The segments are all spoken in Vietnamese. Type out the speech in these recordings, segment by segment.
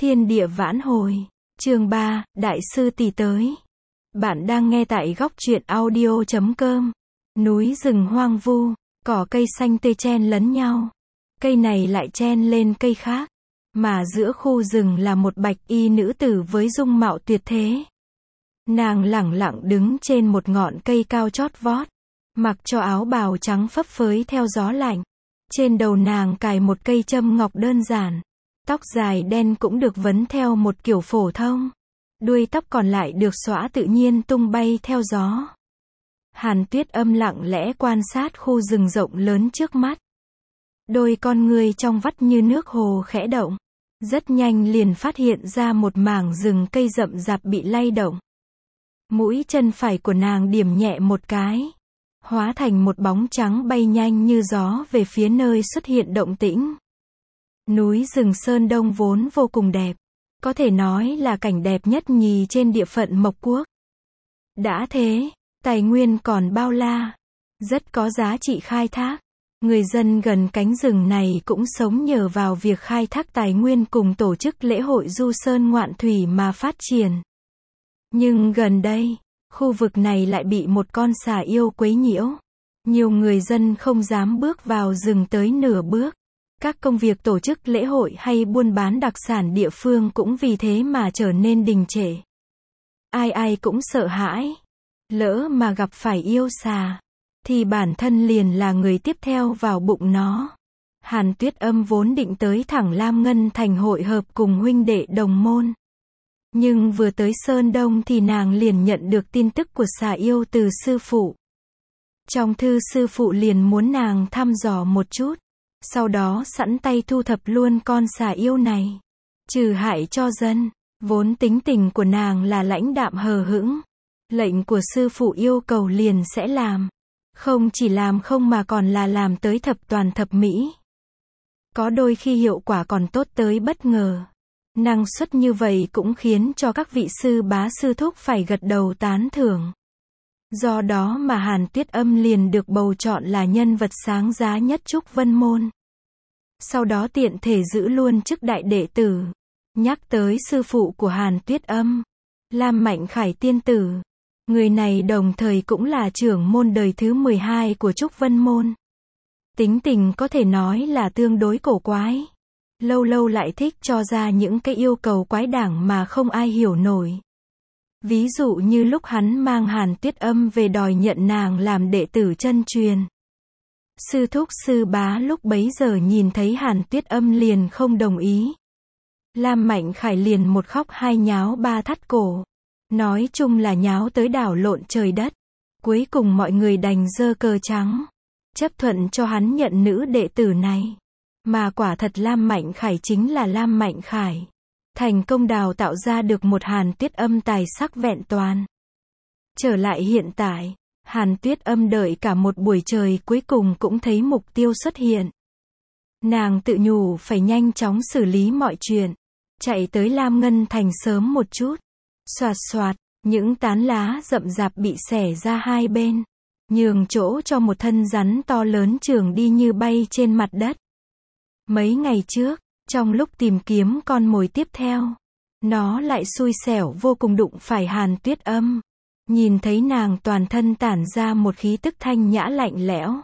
Thiên địa vãn hồi. Chương 3, Đại sư tỷ tới. Bạn đang nghe tại góc truyện audio.com. Núi rừng hoang vu, cỏ cây xanh tươi chen lấn nhau. Cây này lại chen lên cây khác. Mà giữa khu rừng là một bạch y nữ tử với dung mạo tuyệt thế. Nàng lẳng lặng đứng trên một ngọn cây cao chót vót. Mặc cho áo bào trắng phấp phới theo gió lạnh. Trên đầu nàng cài một cây châm ngọc đơn giản. Tóc dài đen cũng được vấn theo một kiểu phổ thông. Đuôi tóc còn lại được xõa tự nhiên tung bay theo gió. Hàn Tuyết Âm lặng lẽ quan sát khu rừng rộng lớn trước mắt. Đôi con người trong vắt như nước hồ khẽ động. Rất nhanh liền phát hiện ra một mảng rừng cây rậm rạp bị lay động. Mũi chân phải của nàng điểm nhẹ một cái. Hóa thành một bóng trắng bay nhanh như gió về phía nơi xuất hiện động tĩnh. Núi rừng Sơn Đông vốn vô cùng đẹp. Có thể nói là cảnh đẹp nhất nhì trên địa phận Mộc Quốc. Đã thế, tài nguyên còn bao la. Rất có giá trị khai thác. Người dân gần cánh rừng này cũng sống nhờ vào việc khai thác tài nguyên cùng tổ chức lễ hội du sơn ngoạn thủy mà phát triển. Nhưng gần đây, khu vực này lại bị một con xà yêu quấy nhiễu. Nhiều người dân không dám bước vào rừng tới nửa bước. Các công việc tổ chức lễ hội hay buôn bán đặc sản địa phương cũng vì thế mà trở nên đình trệ. Ai ai cũng sợ hãi. Lỡ mà gặp phải yêu xà, thì bản thân liền là người tiếp theo vào bụng nó. Hàn Tuyết Âm vốn định tới thẳng Lam Ngân Thành hội hợp cùng huynh đệ đồng môn. Nhưng vừa tới Sơn Đông thì nàng liền nhận được tin tức của xà yêu từ sư phụ. Trong thư sư phụ liền muốn nàng thăm dò một chút. Sau đó sẵn tay thu thập luôn con xà yêu này. Trừ hại cho dân. Vốn tính tình của nàng là lãnh đạm hờ hững. Lệnh của sư phụ yêu cầu liền sẽ làm. Không chỉ làm không mà còn là làm tới thập toàn thập mỹ. Có đôi khi hiệu quả còn tốt tới bất ngờ. Năng suất như vậy cũng khiến cho các vị sư bá sư thúc phải gật đầu tán thưởng. Do đó mà Hàn Tuyết Âm liền được bầu chọn là nhân vật sáng giá nhất Trúc Vân Môn. Sau đó tiện thể giữ luôn chức đại đệ tử. Nhắc tới sư phụ của Hàn Tuyết Âm, Lam Mạnh Khải tiên tử. Người này đồng thời cũng là trưởng môn đời thứ 12 của Trúc Vân Môn. Tính tình có thể nói là tương đối cổ quái. Lâu lâu lại thích cho ra những cái yêu cầu quái đản mà không ai hiểu nổi. Ví dụ như lúc hắn mang Hàn Tuyết Âm về đòi nhận nàng làm đệ tử chân truyền. Sư thúc sư bá lúc bấy giờ nhìn thấy Hàn Tuyết Âm liền không đồng ý. Lam Mạnh Khải liền một khóc hai nháo ba thắt cổ. Nói chung là nháo tới đảo lộn trời đất. Cuối cùng mọi người đành giơ cờ trắng. Chấp thuận cho hắn nhận nữ đệ tử này. Mà quả thật Lam Mạnh Khải chính là Lam Mạnh Khải. Thành công đào tạo ra được một Hàn Tuyết Âm tài sắc vẹn toàn. Trở lại hiện tại, Hàn Tuyết Âm đợi cả một buổi trời cuối cùng cũng thấy mục tiêu xuất hiện. Nàng tự nhủ phải nhanh chóng xử lý mọi chuyện. Chạy tới Lam Ngân Thành sớm một chút. Xoạt xoạt, những tán lá rậm rạp bị xẻ ra hai bên. Nhường chỗ cho một thân rắn to lớn trường đi như bay trên mặt đất. Mấy ngày trước, trong lúc tìm kiếm con mồi tiếp theo, nó lại xui xẻo vô cùng đụng phải Hàn Tuyết Âm. Nhìn thấy nàng toàn thân tản ra một khí tức thanh nhã lạnh lẽo.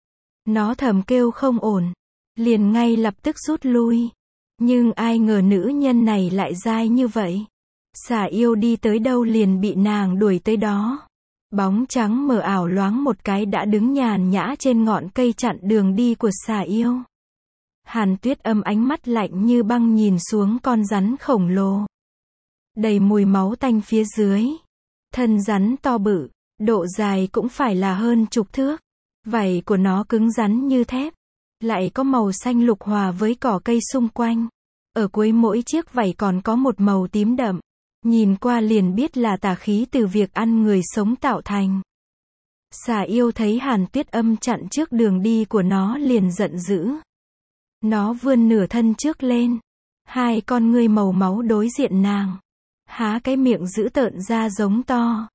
Nó thầm kêu không ổn, liền ngay lập tức rút lui. Nhưng ai ngờ nữ nhân này lại dai như vậy. Xà yêu đi tới đâu liền bị nàng đuổi tới đó. Bóng trắng mờ ảo loáng một cái đã đứng nhàn nhã trên ngọn cây chặn đường đi của xà yêu. Hàn Tuyết Âm ánh mắt lạnh như băng nhìn xuống con rắn khổng lồ. Đầy mùi máu tanh phía dưới. Thân rắn to bự, độ dài cũng phải là hơn chục thước. Vảy của nó cứng rắn như thép. Lại có màu xanh lục hòa với cỏ cây xung quanh. Ở cuối mỗi chiếc vảy còn có một màu tím đậm. Nhìn qua liền biết là tà khí từ việc ăn người sống tạo thành. Xà yêu thấy Hàn Tuyết Âm chặn trước đường đi của nó liền giận dữ. Nó vươn nửa thân trước lên. Hai con ngươi màu máu đối diện nàng. Há cái miệng dữ tợn ra giống to.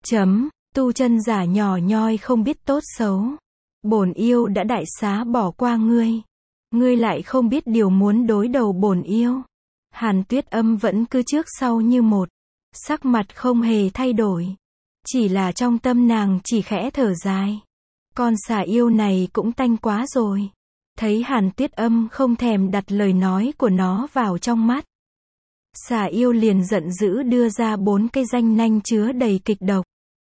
Tu chân giả nhỏ nhoi không biết tốt xấu. Bổn yêu đã đại xá bỏ qua ngươi. Ngươi lại không biết điều muốn đối đầu bổn yêu. Hàn Tuyết Âm vẫn cứ trước sau như một, sắc mặt không hề thay đổi. Chỉ là trong tâm nàng chỉ khẽ thở dài. Con xà yêu này cũng tanh quá rồi. Thấy Hàn Tuyết Âm không thèm đặt lời nói của nó vào trong mắt. Xà yêu liền giận dữ đưa ra 4 cây ranh nanh chứa đầy kịch độc.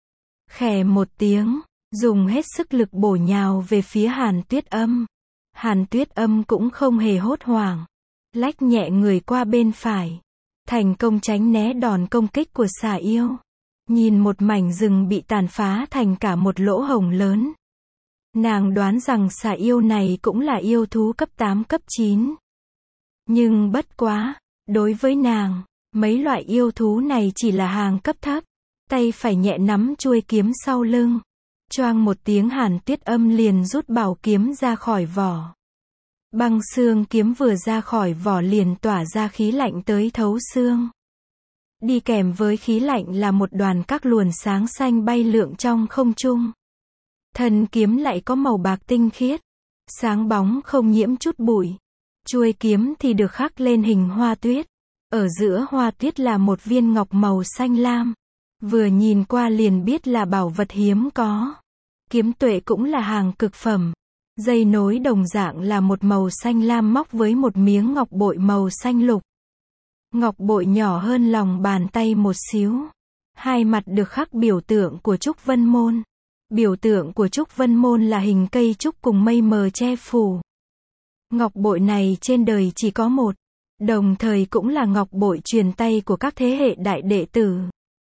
Khè một tiếng, dùng hết sức lực bổ nhào về phía Hàn Tuyết Âm. Hàn Tuyết Âm cũng không hề hốt hoảng. Lách nhẹ người qua bên phải. Thành công tránh né đòn công kích của xà yêu. Nhìn một mảnh rừng bị tàn phá thành cả một lỗ hổng lớn. Nàng đoán rằng xà yêu này cũng là yêu thú cấp 8 cấp 9. Nhưng bất quá, đối với nàng, mấy loại yêu thú này chỉ là hàng cấp thấp. Tay phải nhẹ nắm chuôi kiếm sau lưng. Choang một tiếng Hàn Tuyết Âm liền rút bảo kiếm ra khỏi vỏ. Băng xương kiếm vừa ra khỏi vỏ liền tỏa ra khí lạnh tới thấu xương. Đi kèm với khí lạnh là một đoàn các luồn sáng xanh bay lượn trong không trung. Thân kiếm lại có màu bạc tinh khiết, sáng bóng không nhiễm chút bụi. Chuôi kiếm thì được khắc lên hình hoa tuyết. Ở giữa hoa tuyết là một viên ngọc màu xanh lam. Vừa nhìn qua liền biết là bảo vật hiếm có. Kiếm tuệ cũng là hàng cực phẩm. Dây nối đồng dạng là một màu xanh lam móc với một miếng ngọc bội màu xanh lục. Ngọc bội nhỏ hơn lòng bàn tay một xíu. Hai mặt được khắc biểu tượng của Trúc Vân Môn. Biểu tượng của Trúc Vân Môn là hình cây trúc cùng mây mờ che phủ. Ngọc bội này trên đời chỉ có một, đồng thời cũng là ngọc bội truyền tay của các thế hệ đại đệ tử.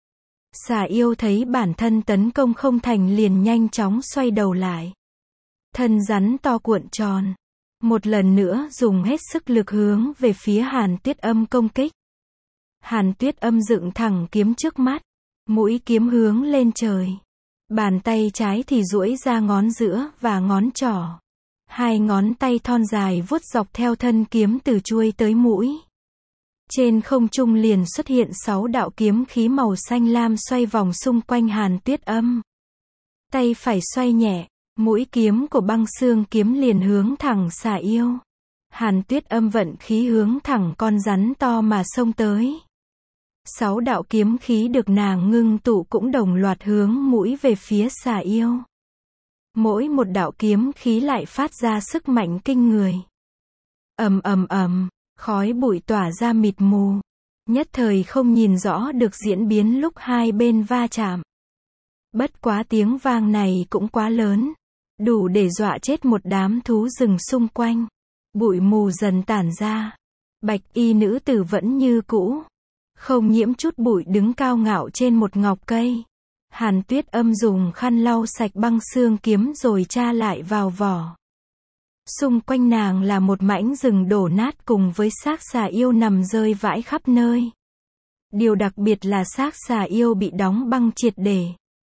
Xà yêu thấy bản thân tấn công không thành liền nhanh chóng xoay đầu lại. Thân rắn to cuộn tròn. Một lần nữa dùng hết sức lực hướng về phía Hàn Tuyết Âm công kích. Hàn Tuyết Âm dựng thẳng kiếm trước mắt. Mũi kiếm hướng lên trời. Bàn tay trái thì duỗi ra ngón giữa và ngón trỏ. Hai ngón tay thon dài vuốt dọc theo thân kiếm từ chuôi tới mũi. Trên không trung liền xuất hiện 6 đạo kiếm khí màu xanh lam xoay vòng xung quanh Hàn Tuyết Âm. Tay phải xoay nhẹ, mũi kiếm của băng xương kiếm liền hướng thẳng xà yêu. Hàn Tuyết Âm vận khí hướng thẳng con rắn to mà xông tới. 6 đạo kiếm khí được nàng ngưng tụ cũng đồng loạt hướng mũi về phía xà yêu. Mỗi một đạo kiếm khí lại phát ra sức mạnh kinh người. Ầm ầm ầm, khói bụi tỏa ra mịt mù. Nhất thời không nhìn rõ được diễn biến lúc hai bên va chạm. Bất quá tiếng vang này cũng quá lớn. Đủ để dọa chết một đám thú rừng xung quanh. Bụi mù dần tản ra. Bạch y nữ tử vẫn như cũ. Không nhiễm chút bụi đứng cao ngạo trên một ngọc cây. Hàn Tuyết Âm dùng khăn lau sạch băng xương kiếm rồi tra lại vào vỏ. Xung quanh nàng là một mảnh rừng đổ nát cùng với xác xà yêu nằm rơi vãi khắp nơi. Điều đặc biệt là xác xà yêu bị đóng băng triệt để.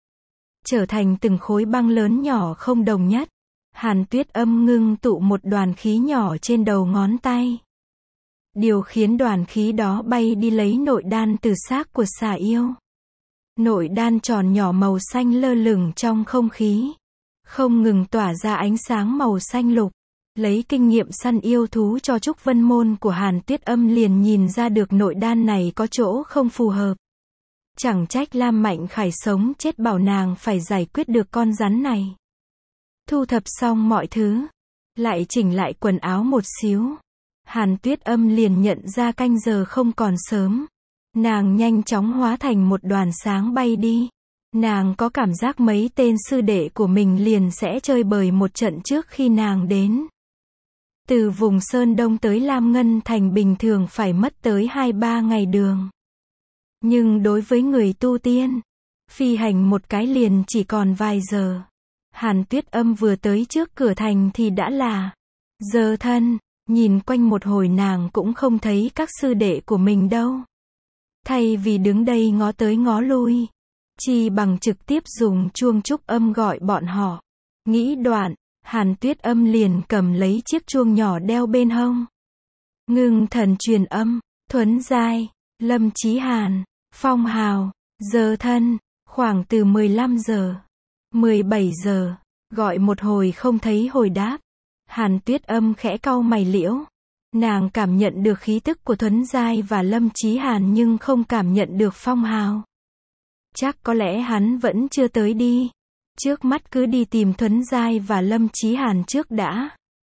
Trở thành từng khối băng lớn nhỏ không đồng nhất. Hàn Tuyết Âm ngưng tụ một đoàn khí nhỏ trên đầu ngón tay. Điều khiến đoàn khí đó bay đi lấy nội đan từ xác của xà yêu. Nội đan tròn nhỏ màu xanh lơ lửng trong không khí. Không ngừng tỏa ra ánh sáng màu xanh lục. Lấy kinh nghiệm săn yêu thú cho Trúc Vân Môn của Hàn Tuyết Âm liền nhìn ra được nội đan này có chỗ không phù hợp. Chẳng trách Lam Mạnh Khải sống chết bảo nàng phải giải quyết được con rắn này. Thu thập xong mọi thứ. Lại chỉnh lại quần áo một xíu. Hàn Tuyết Âm liền nhận ra canh giờ không còn sớm. Nàng nhanh chóng hóa thành một đoàn sáng bay đi. Nàng có cảm giác mấy tên sư đệ của mình liền sẽ chơi bời một trận trước khi nàng đến. Từ vùng Sơn Đông tới Lam Ngân Thành bình thường phải mất tới 2-3 ngày đường. Nhưng đối với người tu tiên, phi hành một cái liền chỉ còn vài giờ. Hàn Tuyết Âm vừa tới trước cửa thành thì đã là giờ thân. Nhìn quanh một hồi nàng cũng không thấy các sư đệ của mình đâu. Thay vì đứng đây ngó tới ngó lui, chi bằng trực tiếp dùng chuông trúc âm gọi bọn họ. Nghĩ đoạn, Hàn Tuyết Âm liền cầm lấy chiếc chuông nhỏ đeo bên hông. Ngưng thần truyền âm, Thuấn Giai, Lâm Chí Hàn, Phong Hào, giờ thân, khoảng từ 15 giờ, 17 giờ, gọi một hồi không thấy hồi đáp. Hàn Tuyết Âm khẽ cau mày liễu. Nàng cảm nhận được khí tức của Thuấn Giai và Lâm Chí Hàn nhưng không cảm nhận được phong hào. Chắc có lẽ hắn vẫn chưa tới đi. Trước mắt cứ đi tìm Thuấn Giai và Lâm Chí Hàn trước đã.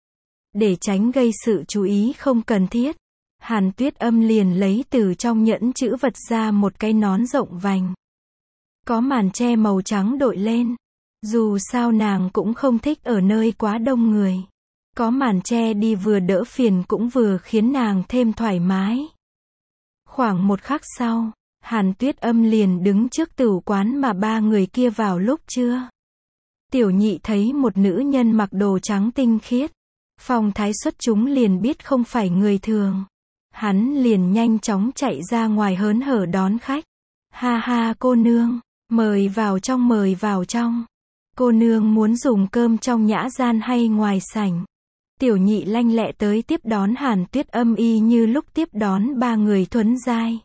Để tránh gây sự chú ý không cần thiết, Hàn Tuyết Âm liền lấy từ trong nhẫn chữ vật ra một cái nón rộng vành. Có màn che màu trắng đội lên. Dù sao nàng cũng không thích ở nơi quá đông người. Có màn che đi vừa đỡ phiền cũng vừa khiến nàng thêm thoải mái. Khoảng một khắc sau, Hàn Tuyết Âm liền đứng trước tửu quán mà ba người kia vào lúc trưa. Tiểu Nhị thấy một nữ nhân mặc đồ trắng tinh khiết, phong thái xuất chúng liền biết không phải người thường. Hắn liền nhanh chóng chạy ra ngoài hớn hở đón khách. Ha ha cô nương, mời vào trong mời vào trong. Cô nương muốn dùng cơm trong nhã gian hay ngoài sảnh? Tiểu Nhị lanh lẹ tới tiếp đón Hàn Tuyết Âm y như lúc tiếp đón ba người Thuấn Giai,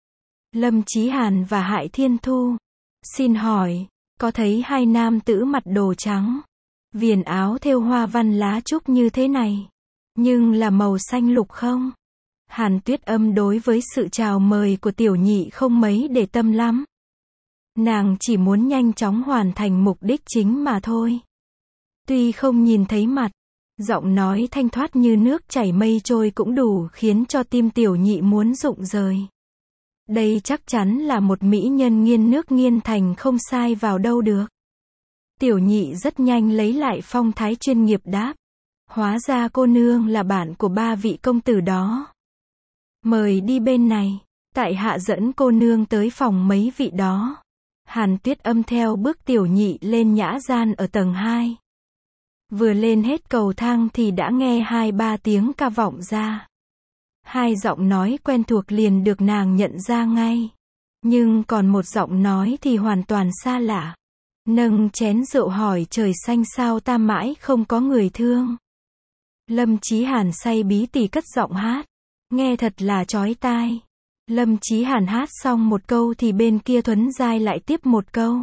Lâm Chí Hàn và Hại Thiên Thu. Xin hỏi, có thấy hai nam tử mặc đồ trắng, viền áo thêu hoa văn lá trúc như thế này, nhưng là màu xanh lục không? Hàn Tuyết Âm đối với sự chào mời của Tiểu Nhị không mấy để tâm lắm. Nàng chỉ muốn nhanh chóng hoàn thành mục đích chính mà thôi. Tuy không nhìn thấy mặt, giọng nói thanh thoát như nước chảy mây trôi cũng đủ khiến cho tim Tiểu Nhị muốn rụng rời. Đây chắc chắn là một mỹ nhân nghiên nước nghiên thành không sai vào đâu được. Tiểu Nhị rất nhanh lấy lại phong thái chuyên nghiệp đáp. Hóa ra cô nương là bạn của ba vị công tử đó. Mời đi bên này, tại hạ dẫn cô nương tới phòng mấy vị đó. Hàn Tuyết Âm theo bước Tiểu Nhị lên nhã gian ở tầng 2. Vừa lên hết cầu thang thì đã nghe 2-3 tiếng ca vọng ra. Hai giọng nói quen thuộc liền được nàng nhận ra ngay. Nhưng còn một giọng nói thì hoàn toàn xa lạ. Nâng chén rượu hỏi trời xanh sao ta mãi không có người thương. Lâm Chí Hàn say bí tỉ cất giọng hát. Nghe thật là chói tai. Lâm Chí Hàn hát xong một câu thì bên kia Thuấn Giai lại tiếp một câu.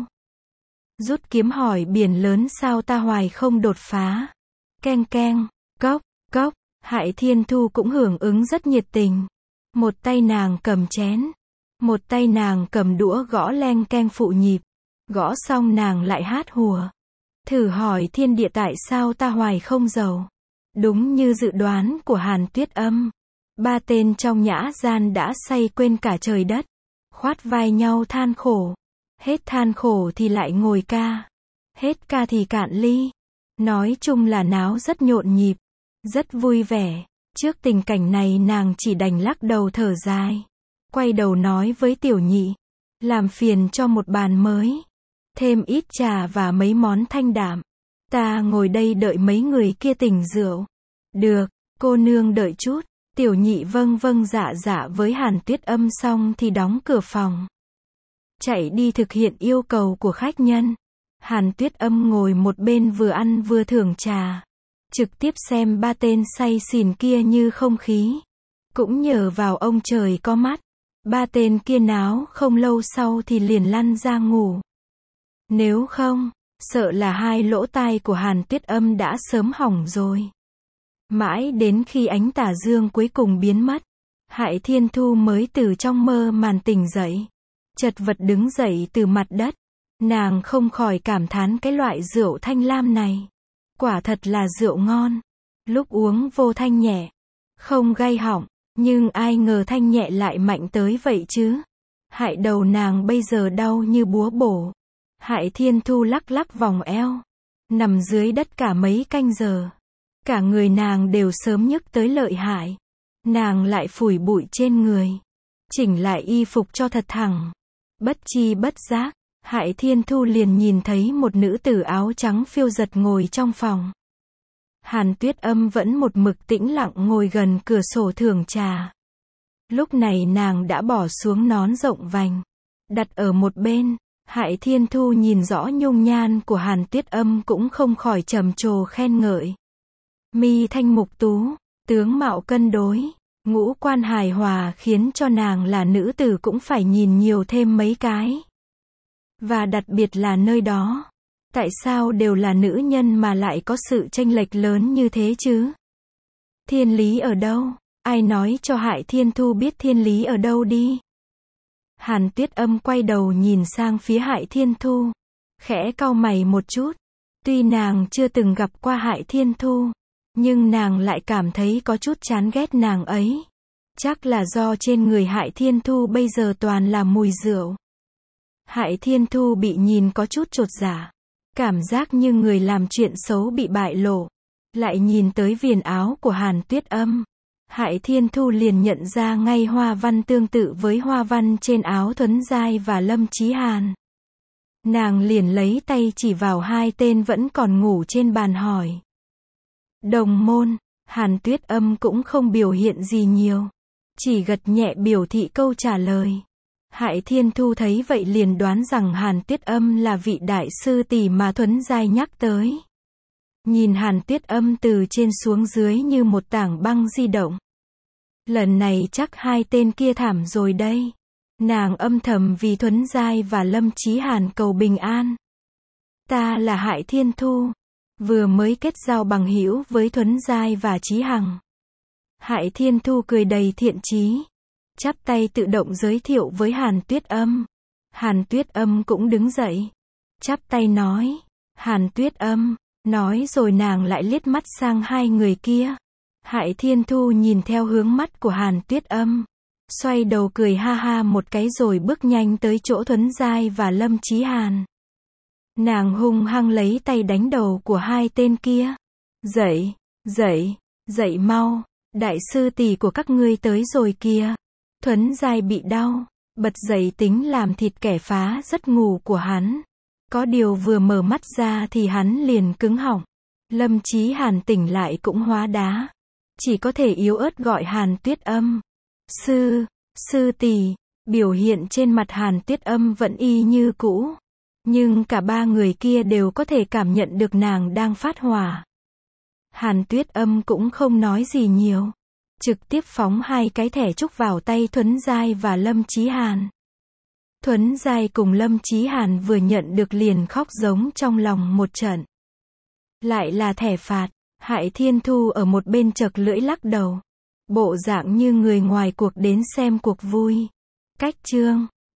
Rút kiếm hỏi biển lớn sao ta hoài không đột phá. Keng keng, cốc, cốc, Hại Thiên Thu cũng hưởng ứng rất nhiệt tình. Một tay nàng cầm chén, một tay nàng cầm đũa gõ leng keng phụ nhịp. Gõ xong nàng lại hát hùa. Thử hỏi thiên địa tại sao ta hoài không giàu. Đúng như dự đoán của Hàn Tuyết Âm. Ba tên trong nhã gian đã say quên cả trời đất. Khoát vai nhau than khổ. Hết than khổ thì lại ngồi ca. Hết ca thì cạn ly. Nói chung là náo rất nhộn nhịp. Rất vui vẻ. Trước tình cảnh này nàng chỉ đành lắc đầu thở dài. Quay đầu nói với Tiểu Nhị. Làm phiền cho một bàn mới. Thêm ít trà và mấy món thanh đạm. Ta ngồi đây đợi mấy người kia tỉnh rượu. Được, cô nương đợi chút. Tiểu Nhị vâng vâng dạ dạ với Hàn Tuyết Âm xong thì đóng cửa phòng. Chạy đi thực hiện yêu cầu của khách nhân. Hàn Tuyết Âm ngồi một bên vừa ăn vừa thưởng trà. Trực tiếp xem ba tên say xỉn kia như không khí. Cũng nhờ vào ông trời có mắt. Ba tên kia náo không lâu sau thì liền lăn ra ngủ. Nếu không, sợ là hai lỗ tai của Hàn Tuyết Âm đã sớm hỏng rồi. Mãi đến khi ánh tà dương cuối cùng biến mất, Hại Thiên Thu mới từ trong mơ màn tỉnh dậy. Chật vật đứng dậy từ mặt đất. Nàng không khỏi cảm thán cái loại rượu thanh lam này. Quả thật là rượu ngon. Lúc uống vô thanh nhẹ, không gay họng, nhưng ai ngờ thanh nhẹ lại mạnh tới vậy chứ. Hại đầu nàng bây giờ đau như búa bổ. Hại Thiên Thu lắc lắc vòng eo, nằm dưới đất cả mấy canh giờ. Cả người nàng đều sớm nhức tới lợi hại. Nàng lại phủi bụi trên người, chỉnh lại y phục cho thật thẳng. Bất chi bất giác, Hại Thiên Thu liền nhìn thấy một nữ tử áo trắng phiêu giật ngồi trong phòng. Hàn Tuyết Âm vẫn một mực tĩnh lặng ngồi gần cửa sổ thưởng trà. Lúc này nàng đã bỏ xuống nón rộng vành, đặt ở một bên. Hại Thiên Thu nhìn rõ nhung nhan của Hàn Tuyết Âm cũng không khỏi trầm trồ khen ngợi. Mi thanh mục tú, tướng mạo cân đối, ngũ quan hài hòa khiến cho nàng là nữ tử cũng phải nhìn nhiều thêm mấy cái. Và đặc biệt là nơi đó. Tại sao đều là nữ nhân mà lại có sự chênh lệch lớn như thế chứ? Thiên lý ở đâu? Ai nói cho Hại Thiên Thu biết thiên lý ở đâu đi? Hàn Tuyết Âm quay đầu nhìn sang phía Hại Thiên Thu, khẽ cau mày một chút. Tuy nàng chưa từng gặp qua Hại Thiên Thu, nhưng nàng lại cảm thấy có chút chán ghét nàng ấy. Chắc là do trên người Hại Thiên Thu bây giờ toàn là mùi rượu. Hại Thiên Thu bị nhìn có chút chột dạ, cảm giác như người làm chuyện xấu bị bại lộ. Lại nhìn tới viền áo của Hàn Tuyết Âm, Hại Thiên Thu liền nhận ra ngay hoa văn tương tự với hoa văn trên áo Thuấn Giai và Lâm Chí Hàn. Nàng liền lấy tay chỉ vào hai tên vẫn còn ngủ trên bàn hỏi. Đồng môn. Hàn Tuyết Âm cũng không biểu hiện gì nhiều, chỉ gật nhẹ biểu thị câu trả lời. Hại Thiên Thu thấy vậy liền đoán rằng Hàn Tuyết Âm là vị đại sư tỷ mà Thuấn Giai nhắc tới. Nhìn Hàn Tuyết Âm từ trên xuống dưới như một tảng băng di động. Lần này chắc hai tên kia thảm rồi đây. Nàng âm thầm vì Thuấn Giai và Lâm Chí Hàn cầu bình an. Ta là Hại Thiên Thu, vừa mới kết giao bằng hữu với Thuấn Giai và Chí Hằng. Hại Thiên Thu cười đầy thiện chí, chắp tay tự động giới thiệu với Hàn Tuyết Âm. Hàn Tuyết Âm cũng đứng dậy, chắp tay nói, Hàn Tuyết Âm, nói rồi nàng lại liếc mắt sang hai người kia. Hại Thiên Thu nhìn theo hướng mắt của Hàn Tuyết Âm, xoay đầu cười ha ha một cái rồi bước nhanh tới chỗ Thuấn Giai và Lâm Chí Hàn. Nàng hung hăng lấy tay đánh đầu của hai tên kia. Dậy, dậy, dậy mau, đại sư tỷ của các ngươi tới rồi kìa. Thuấn Giai bị đau, bật dậy tính làm thịt kẻ phá giấc ngủ của hắn. Có điều vừa mở mắt ra thì hắn liền cứng họng. Lâm Chí Hàn tỉnh lại cũng hóa đá, chỉ có thể yếu ớt gọi Hàn Tuyết Âm. Sư tỷ. Biểu hiện trên mặt Hàn Tuyết Âm vẫn y như cũ, nhưng cả ba người kia đều có thể cảm nhận được nàng đang phát hỏa. Hàn Tuyết Âm cũng không nói gì nhiều, trực tiếp phóng hai cái thẻ trúc vào tay Thuấn Giai và Lâm Chí Hàn. Thuấn Giai cùng Lâm Chí Hàn vừa nhận được liền khóc giống trong lòng một trận. Lại là thẻ phạt. Hại Thiên Thu ở một bên chật lưỡi lắc đầu, bộ dạng như người ngoài cuộc đến xem cuộc vui. Cách chương